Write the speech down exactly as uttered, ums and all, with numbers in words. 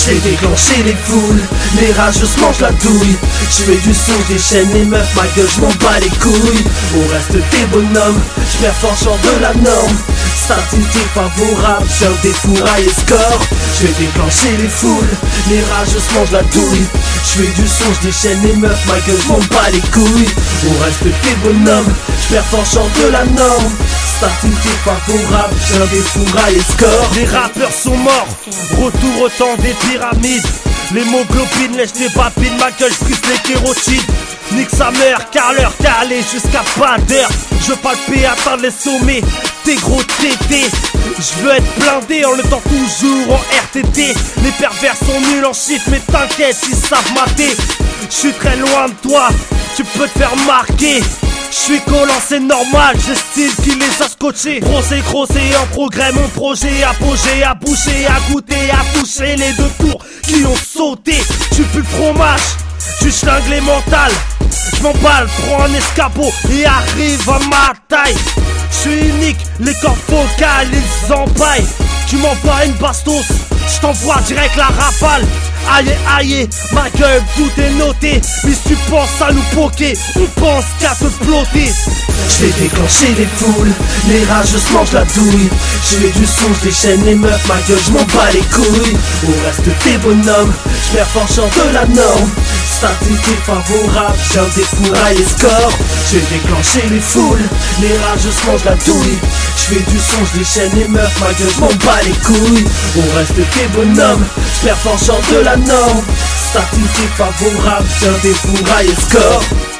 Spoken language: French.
J'fais déclencher les foules, les rageux se mangent la douille. J'fais du son, j'déchaîne les meufs, ma gueule j'm'en bats les couilles. On reste des bonhommes, j'performe genre de la norme. Statistique favorable, j'ai des fourrailles et score. J'fais déclencher les foules, les rageux se mangent la douille. J'fais du son, j'déchaîne les meufs, ma gueule j'm'en bats les couilles. On reste des bonhommes, j'performe genre de la norme. Statistique favorable, j'ai des fourrailles et score. Les rappeurs sont morts, retour au temps des pyramides. L'hémoglobine lèche les papilles, ma gueule j'brise les kérotides. Nique sa mère, car l'heure calée jusqu'à pas d'heure. Je veux palper, atteindre les sommets, t'es gros tétés. Je veux être blindé en le temps toujours en R T T. Les pervers sont nuls en chiffres, mais t'inquiète, ils savent mater. Je suis très loin de toi, tu peux te faire marquer. J'suis collant, c'est normal, j'ai style qui les a scotchés. Pro c'est gros, c'est en progrès, mon projet apogée, à boucher, à goûter, à toucher les deux tours qui ont sauté. Tu pues le fromage, tu schlingues les mentales. J'm'emballe, prends un escabeau et arrive à ma taille. J'suis unique, les cordes vocales, ils empaillent. Tu m'envoies une bastos, j't'envoie direct la rafale. Aïe aïe, ma gueule, tout est noté. Mais si tu penses à nous poker, on pense qu'à te ploter. J'fais déclencher les foules, les rageux se mangent la douille. J'fais du son, j'déchaîne les meufs, ma gueule j'm'en bats les couilles. On reste des bonhommes, j'performe genre de la norme. Statistique favorable, j'ai des fourrailles et score. J'fais déclencher les foules, les rageux se mangent la douille. J'fais du son, j'déchaîne les meufs, ma gueule j'm'en bats les couilles. On reste des bonhommes, j'performe genre de la norme. Statistique favorable, j'ai des fourrailles et score.